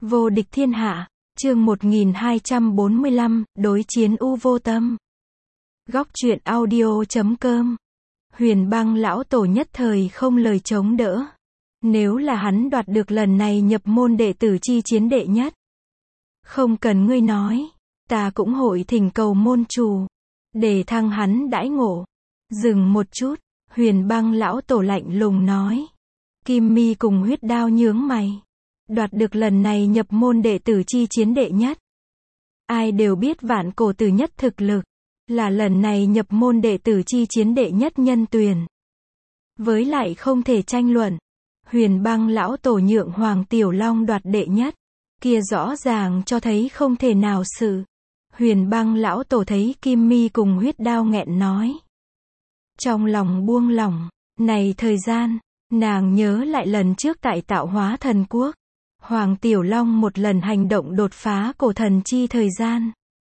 Vô địch thiên hạ, chương 1245, đối chiến U Vô Tâm. Góc truyện audio.com. Huyền Băng lão tổ nhất thời không lời chống đỡ. Nếu là hắn đoạt được lần này nhập môn đệ tử chi chiến đệ nhất, không cần ngươi nói, ta cũng hội thỉnh cầu môn chủ, để thăng hắn đãi ngộ. Dừng một chút, Huyền Băng lão tổ lạnh lùng nói. Kim Mi cùng Huyết Đao nhướng mày. Đoạt được lần này nhập môn đệ tử chi chiến đệ nhất. Ai đều biết Vạn Cổ Tử Nhất thực lực, là lần này nhập môn đệ tử chi chiến đệ nhất nhân tuyển. Với lại không thể tranh luận, Huyền Băng lão tổ nhượng Hoàng Tiểu Long đoạt đệ nhất, kia rõ ràng cho thấy không thể nào sự. Huyền Băng lão tổ thấy Kim Mi cùng Huyết Đao nghẹn nói. Trong lòng buông lỏng, này thời gian, nàng nhớ lại lần trước tại Tạo Hóa Thần Quốc. Hoàng Tiểu Long một lần hành động đột phá cổ thần chi thời gian.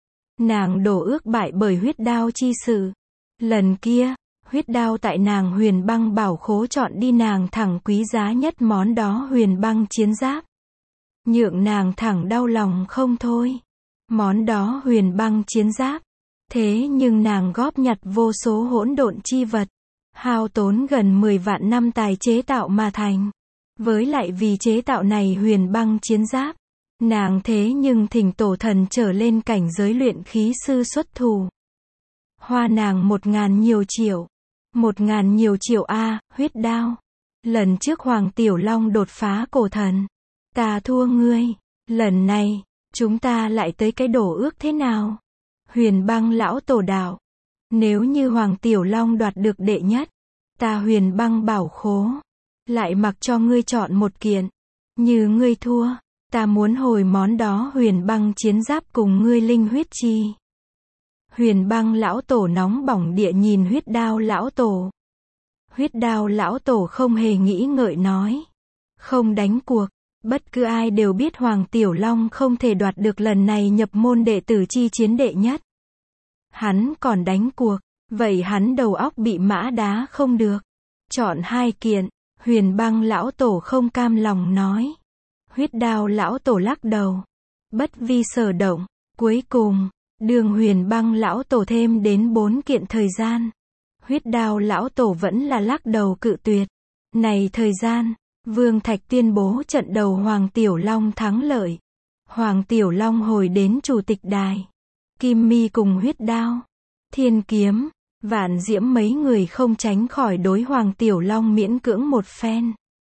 Nàng đổ ước bại bởi Huyết Đao chi sự. Lần kia, Huyết Đao tại nàng Huyền Băng bảo khố chọn đi nàng thẳng quý giá nhất món đó Huyền Băng chiến giáp. Nhượng nàng thẳng đau lòng không thôi. Món đó Huyền Băng chiến giáp. Thế nhưng nàng góp nhặt vô số hỗn độn chi vật. Hao tốn gần 10 vạn năm tài chế tạo mà thành. Với lại vì chế tạo này Huyền Băng chiến giáp, nàng thế nhưng thỉnh tổ thần trở lên cảnh giới luyện khí sư xuất thủ. Hoa nàng 1.000 nhiều triệu. 1.000 nhiều triệu a, Huyết Đao. Lần trước Hoàng Tiểu Long đột phá cổ thần. Ta thua ngươi. Lần này, chúng ta lại tới cái đổ ước thế nào? Huyền Băng lão tổ đạo. Nếu như Hoàng Tiểu Long đoạt được đệ nhất, ta Huyền Băng bảo khố lại mặc cho ngươi chọn một kiện. Như ngươi thua, ta muốn hồi món đó Huyền Băng chiến giáp cùng ngươi linh huyết chi. Huyền Băng lão tổ nóng bỏng địa nhìn Huyết Đao lão tổ. Huyết Đao lão tổ không hề nghĩ ngợi nói. Không đánh cuộc, bất cứ ai đều biết Hoàng Tiểu Long không thể đoạt được lần này nhập môn đệ tử chi chiến đệ nhất. Hắn còn đánh cuộc, vậy hắn đầu óc bị mã đá không được. Chọn hai kiện. Huyền Băng lão tổ không cam lòng nói. Huyết Đao lão tổ lắc đầu. Bất vi sở động. Cuối cùng, đường Huyền Băng lão tổ thêm đến 4 kiện thời gian. Huyết Đao lão tổ vẫn là lắc đầu cự tuyệt. Này thời gian, Vương Thạch tuyên bố trận đầu Hoàng Tiểu Long thắng lợi. Hoàng Tiểu Long hồi đến chủ tịch đài. Kim Mi cùng Huyết Đao, Thiên Kiếm, Vạn Diễm mấy người không tránh khỏi đối Hoàng Tiểu Long miễn cưỡng một phen.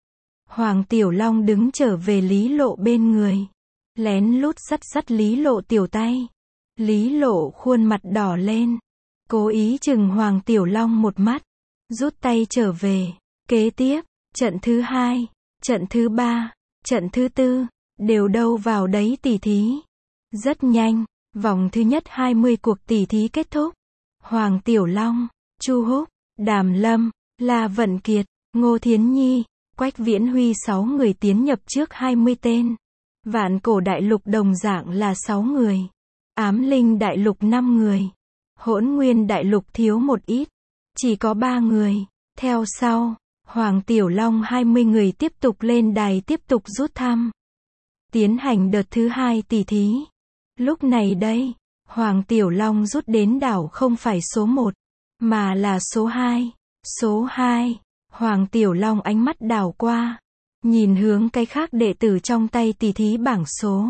Hoàng Tiểu Long đứng trở về Lý Lộ bên người. Lén lút dắt Lý Lộ tiểu tay. Lý Lộ khuôn mặt đỏ lên. Cố ý chừng Hoàng Tiểu Long một mắt. Rút tay trở về. Kế tiếp, trận thứ 2, trận thứ 3, trận thứ 4, đều đâu vào đấy tỉ thí. Rất nhanh, vòng thứ nhất 20 cuộc tỉ thí kết thúc. Hoàng Tiểu Long, Chu Húc, Đàm Lâm, La Vận Kiệt, Ngô Thiến Nhi, Quách Viễn Huy 6 người tiến nhập trước 20 tên. Vạn Cổ Đại Lục đồng dạng là 6 người. Ám Linh Đại Lục 5 người. Hỗn Nguyên Đại Lục thiếu một ít. Chỉ có 3 người. Theo sau, Hoàng Tiểu Long 20 người tiếp tục lên đài tiếp tục rút thăm. Tiến hành đợt thứ 2 tỉ thí. Lúc này đây, Hoàng Tiểu Long rút đến đảo không phải số 1, mà là số 2. Số 2, Hoàng Tiểu Long ánh mắt đảo qua, nhìn hướng cái khác đệ tử trong tay tỉ thí bảng số.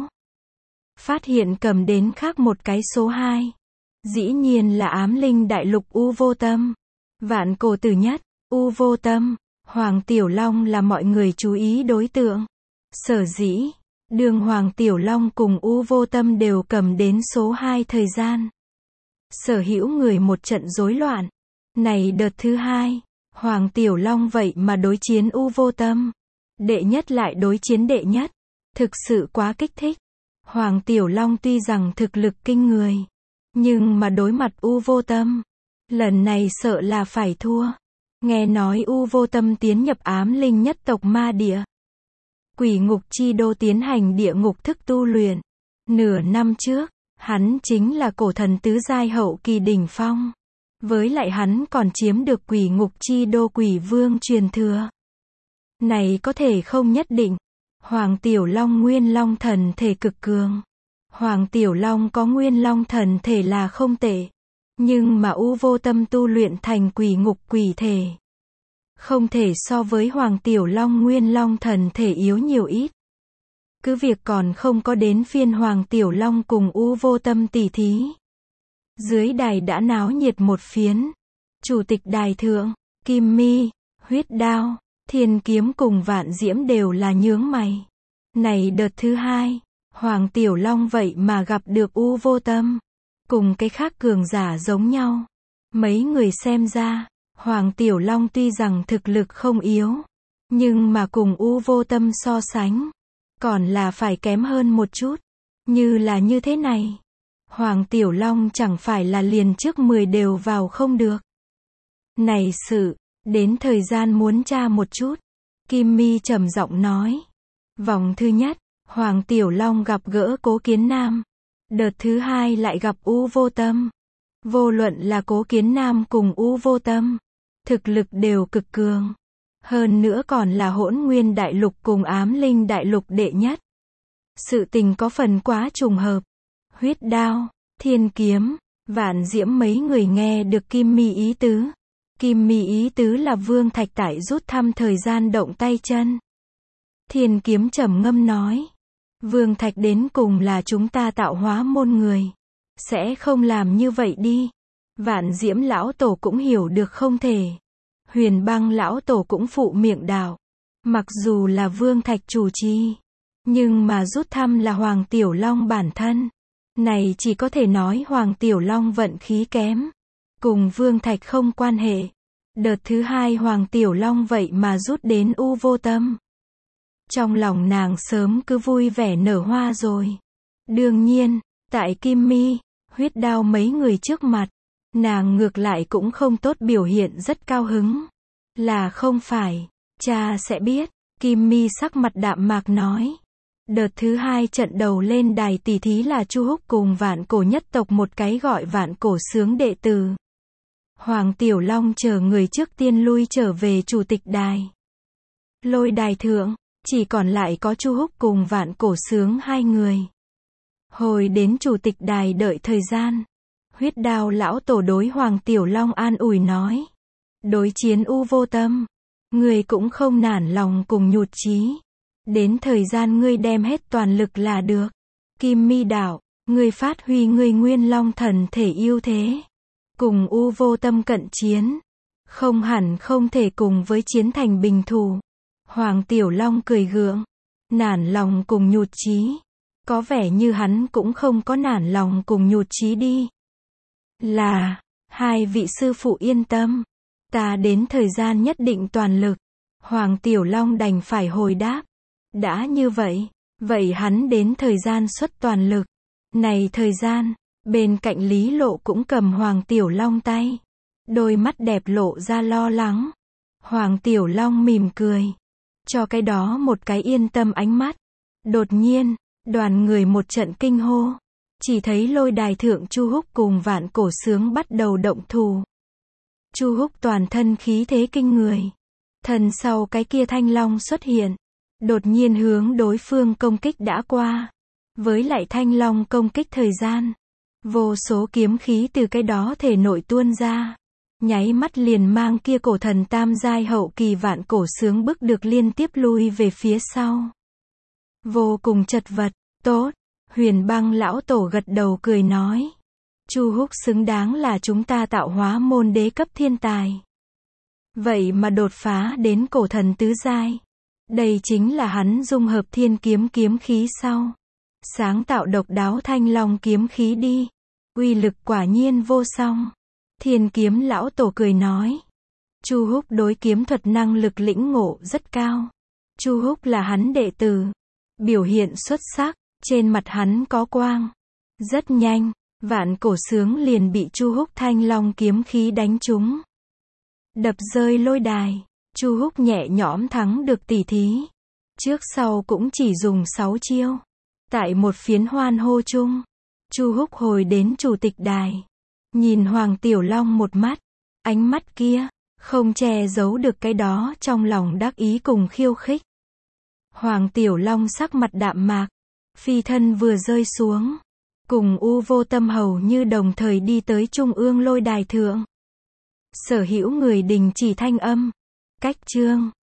Phát hiện cầm đến khác một cái số 2. Dĩ nhiên là Ám Linh Đại Lục U Vô Tâm. Vạn Cổ Tử Nhất, U Vô Tâm. Hoàng Tiểu Long là mọi người chú ý đối tượng. Sở dĩ, đường Hoàng Tiểu Long cùng U Vô Tâm đều cầm đến số 2 thời gian. Sở hữu người một trận rối loạn. Này đợt thứ 2, Hoàng Tiểu Long vậy mà đối chiến U Vô Tâm. Đệ nhất lại đối chiến đệ nhất. Thực sự quá kích thích. Hoàng Tiểu Long tuy rằng thực lực kinh người, nhưng mà đối mặt U Vô Tâm, lần này sợ là phải thua. Nghe nói U Vô Tâm tiến nhập Ám Linh nhất tộc ma địa. Quỷ ngục chi đô tiến hành địa ngục thức tu luyện. Nửa năm trước, hắn chính là cổ thần tứ giai hậu kỳ đỉnh phong. Với lại hắn còn chiếm được quỷ ngục chi đô quỷ vương truyền thừa. Này có thể không nhất định. Hoàng Tiểu Long Nguyên Long thần thể cực cường. Hoàng Tiểu Long có Nguyên Long thần thể là không tệ. Nhưng mà U Vô Tâm tu luyện thành quỷ ngục quỷ thể. Không thể so với Hoàng Tiểu Long Nguyên Long thần thể yếu nhiều ít. Cứ việc còn không có đến phiên Hoàng Tiểu Long cùng U Vô Tâm tỉ thí. Dưới đài đã náo nhiệt một phiến. Chủ tịch đài thượng, Kim Mi, Huyết Đao, Thiên Kiếm cùng Vạn Diễm đều là nhướng mày. Này đợt thứ hai, Hoàng Tiểu Long vậy mà gặp được U Vô Tâm. Cùng cái khác cường giả giống nhau. Mấy người xem ra, Hoàng Tiểu Long tuy rằng thực lực không yếu, nhưng mà cùng U Vô Tâm so sánh, còn là phải kém hơn một chút. Như là như thế này, Hoàng Tiểu Long chẳng phải là liền trước 10 đều vào không được. Này sự, đến thời gian muốn tra một chút. Kim Mi trầm giọng nói. Vòng thứ nhất, Hoàng Tiểu Long gặp gỡ Cố Kiến Nam. Đợt thứ hai lại gặp U Vô Tâm. Vô luận là Cố Kiến Nam cùng U Vô Tâm, thực lực đều cực cường. Hơn nữa còn là Hỗn Nguyên Đại Lục cùng Ám Linh Đại Lục đệ nhất. Sự tình có phần quá trùng hợp. Huyết Đao, Thiên Kiếm, Vạn Diễm mấy người nghe được Kim Mi ý tứ. Kim Mi ý tứ là Vương Thạch tại rút thăm thời gian động tay chân. Thiên Kiếm trầm ngâm nói. Vương Thạch đến cùng là chúng ta tạo hóa môn người. Sẽ không làm như vậy đi. Vạn Diễm lão tổ cũng hiểu được không thể. Huyền Băng lão tổ cũng phụ miệng đạo. Mặc dù là Vương Thạch chủ trì, nhưng mà rút thăm là Hoàng Tiểu Long bản thân. Này chỉ có thể nói Hoàng Tiểu Long vận khí kém. Cùng Vương Thạch không quan hệ. Đợt thứ hai Hoàng Tiểu Long vậy mà rút đến U Vô Tâm. Trong lòng nàng sớm cứ vui vẻ nở hoa rồi. Đương nhiên, tại Kim Mi, Huyết Đao mấy người trước mặt, nàng ngược lại cũng không tốt biểu hiện rất cao hứng. Là không phải, cha sẽ biết. Kim Mi sắc mặt đạm mạc nói. Đợt thứ hai trận đầu lên đài tỷ thí là Chu Húc cùng Vạn Cổ nhất tộc một cái gọi Vạn Cổ Sướng đệ tử. Hoàng Tiểu Long chờ người trước tiên lui trở về chủ tịch đài. Lôi đài thượng, chỉ còn lại có Chu Húc cùng Vạn Cổ Sướng hai người. Hồi đến chủ tịch đài đợi thời gian, Huyết Đao lão tổ đối Hoàng Tiểu Long an ủi nói. Đối chiến U Vô Tâm, người cũng không nản lòng cùng nhụt chí. Đến thời gian ngươi đem hết toàn lực là được. Kim Mi đạo, ngươi phát huy ngươi Nguyên Long thần thể ưu thế. Cùng U Vô Tâm cận chiến. Không hẳn không thể cùng với chiến thành bình thủ. Hoàng Tiểu Long cười gượng. Nản lòng cùng nhụt chí. Có vẻ như hắn cũng không có nản lòng cùng nhụt chí đi. Là, hai vị sư phụ yên tâm. Ta đến thời gian nhất định toàn lực. Hoàng Tiểu Long đành phải hồi đáp. Đã như vậy, vậy hắn đến thời gian xuất toàn lực. Này thời gian, bên cạnh Lý Lộ cũng cầm Hoàng Tiểu Long tay. Đôi mắt đẹp lộ ra lo lắng. Hoàng Tiểu Long mỉm cười. Cho cái đó một cái yên tâm ánh mắt. Đột nhiên, đoàn người một trận kinh hô. Chỉ thấy lôi đài thượng Chu Húc cùng Vạn Cổ Sướng bắt đầu động thủ. Chu Húc toàn thân khí thế kinh người. Thần sau cái kia thanh long xuất hiện. Đột nhiên hướng đối phương công kích đã qua. Với lại thanh long công kích thời gian. Vô số kiếm khí từ cái đó thể nội tuôn ra. Nháy mắt liền mang kia cổ thần tam giai hậu kỳ Vạn Cổ Sướng bức được liên tiếp lui về phía sau. Vô cùng chật vật, tốt. Huyền Băng lão tổ gật đầu cười nói. Chu Húc xứng đáng là chúng ta tạo hóa môn đế cấp thiên tài. Vậy mà đột phá đến cổ thần tứ giai. Đây chính là hắn dung hợp thiên kiếm kiếm khí sau. Sáng tạo độc đáo thanh long kiếm khí đi. Uy lực quả nhiên vô song. Thiên kiếm lão tổ cười nói. Chu Húc đối kiếm thuật năng lực lĩnh ngộ rất cao. Chu Húc là hắn đệ tử. Biểu hiện xuất sắc, trên mặt hắn có quang. Rất nhanh, Vạn Cổ Sướng liền bị Chu Húc thanh long kiếm khí đánh trúng. Đập rơi lôi đài. Chu Húc nhẹ nhõm thắng được tỷ thí. Trước sau cũng chỉ dùng 6 chiêu. Tại một phiến hoan hô chung, Chu Húc hồi đến chủ tịch đài. Nhìn Hoàng Tiểu Long một mắt. Ánh mắt kia, không che giấu được cái đó trong lòng đắc ý cùng khiêu khích. Hoàng Tiểu Long sắc mặt đạm mạc. Phi thân vừa rơi xuống. Cùng U Vô Tâm hầu như đồng thời đi tới trung ương lôi đài thượng. Sở hữu người đình chỉ thanh âm. Cách chương.